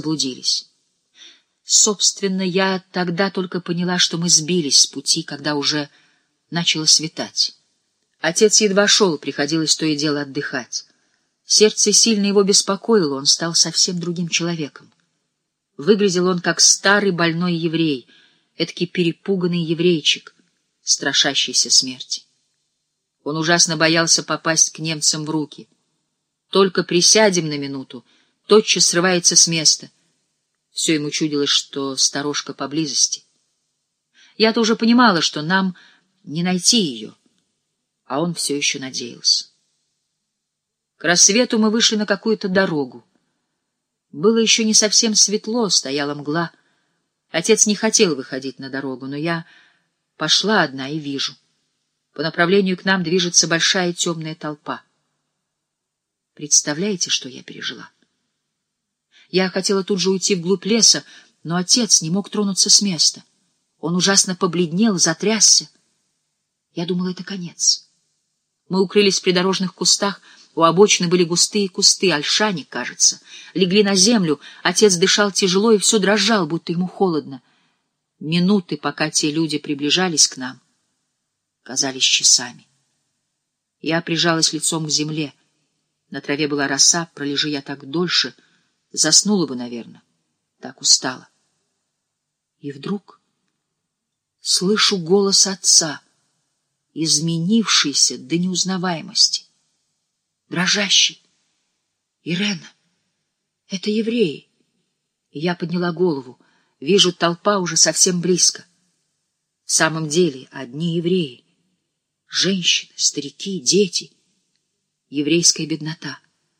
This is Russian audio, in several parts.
заблудились. Собственно, я тогда только поняла, что мы сбились с пути, когда уже начало светать. Отец едва шел, приходилось то и дело отдыхать. Сердце сильно его беспокоило, он стал совсем другим человеком. Выглядел он как старый больной еврей, эдакий перепуганный еврейчик, страшащийся смерти. Он ужасно боялся попасть к немцам в руки. Только присядем на минуту, тотчас срывается с места. Все ему чудилось, что сторожка поблизости. Я-то уже понимала, что нам не найти ее, а он все еще надеялся. К рассвету мы вышли на какую-то дорогу. Было еще не совсем светло, стояла мгла. Отец не хотел выходить на дорогу, но я пошла одна и вижу. По направлению к нам движется большая темная толпа. Представляете, что я пережила? Я хотела тут же уйти вглубь леса, но отец не мог тронуться с места. Он ужасно побледнел, затрясся. Я думала, это конец. Мы укрылись в придорожных кустах, у обочины были густые кусты, ольшаник, кажется. Легли на землю, отец дышал тяжело и все дрожал, будто ему холодно. Минуты, пока те люди приближались к нам, казались часами. Я прижалась лицом к земле. На траве была роса, пролежи я так дольше, заснула бы, наверное. Так устала. И вдруг слышу голос отца, изменившийся до неузнаваемости, дрожащий. «Ирена, это евреи!» И я подняла голову. Вижу, толпа уже совсем близко. В самом деле, одни евреи. Женщины, старики, дети. Еврейская беднота.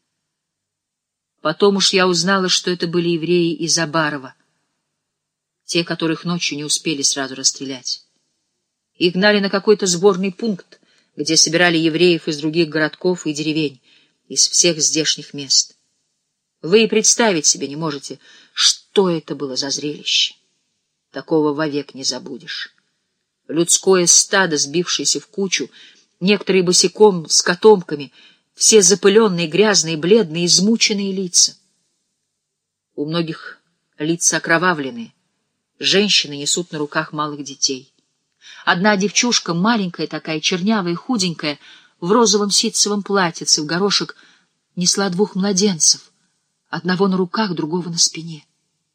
Потом уж я узнала, что это были евреи из Абарова, те, которых ночью не успели сразу расстрелять. Их гнали на какой-то сборный пункт, где собирали евреев из других городков и деревень, из всех здешних мест. Вы и представить себе не можете, что это было за зрелище. Такого вовек не забудешь. Людское стадо, сбившееся в кучу, некоторые босиком, с котомками, все запыленные, грязные, бледные, измученные лица. У многих лица окровавленные. Женщины несут на руках малых детей. Одна девчушка, маленькая такая, чернявая, худенькая, в розовом ситцевом платьице, в горошек, несла двух младенцев, одного на руках, другого на спине.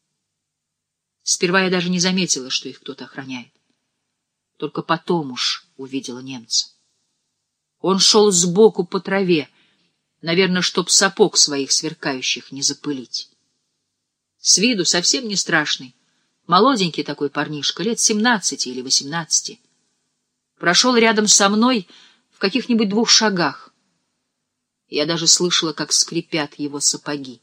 Сперва я даже не заметила, что их кто-то охраняет. Только потом уж увидела немца. Он шел сбоку по траве, наверное, чтоб сапог своих сверкающих не запылить. С виду совсем не страшный, молоденький такой парнишка, лет 17 или 18. Прошел рядом со мной в каких-нибудь 2 шагах. Я даже слышала, как скрипят его сапоги.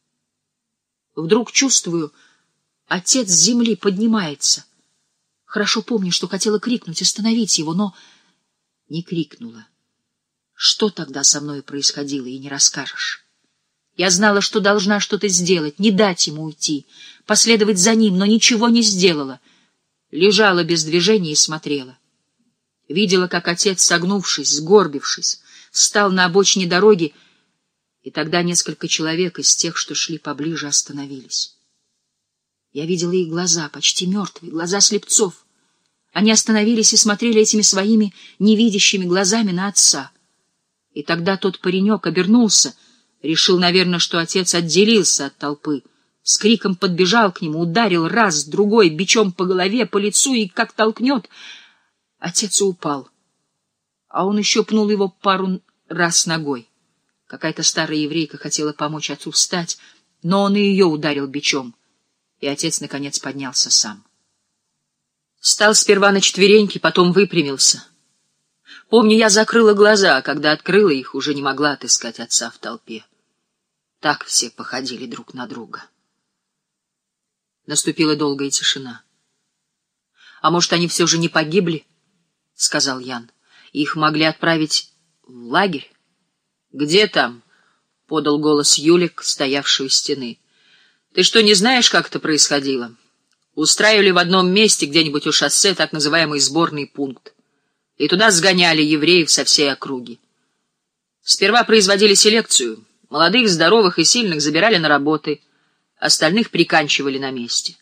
Вдруг чувствую, отец с земли поднимается. Хорошо помню, что хотела крикнуть, остановить его, но не крикнула. Что тогда со мной происходило, и не расскажешь. Я знала, что должна что-то сделать, не дать ему уйти, последовать за ним, но ничего не сделала. Лежала без движения и смотрела. Видела, как отец, согнувшись, сгорбившись, встал на обочине дороги, и тогда несколько человек из тех, что шли поближе, остановились. Я видела их глаза, почти мертвые, глаза слепцов. Они остановились и смотрели этими своими невидящими глазами на отца. И тогда тот паренек обернулся, решил, наверное, что отец отделился от толпы, с криком подбежал к нему, ударил раз, другой, бичом по голове, по лицу, и как толкнет, отец и упал. А он еще пнул его пару раз ногой. Какая-то старая еврейка хотела помочь отцу встать, но он и ее ударил бичом, и отец, наконец, поднялся сам. Встал сперва на четвереньки, потом выпрямился. Помню, я закрыла глаза, а когда открыла их, уже не могла отыскать отца в толпе. Так все походили друг на друга. Наступила долгая тишина. — А может, они все же не погибли? — сказал Ян. — Их могли отправить в лагерь? — Где там? — подал голос Юлик, стоявший у стены. — Ты что, не знаешь, как это происходило? Устраивали в одном месте, где-нибудь у шоссе, так называемый сборный пункт. И туда сгоняли евреев со всей округи. Сперва производили селекцию. Молодых, здоровых и сильных забирали на работы, остальных приканчивали на месте.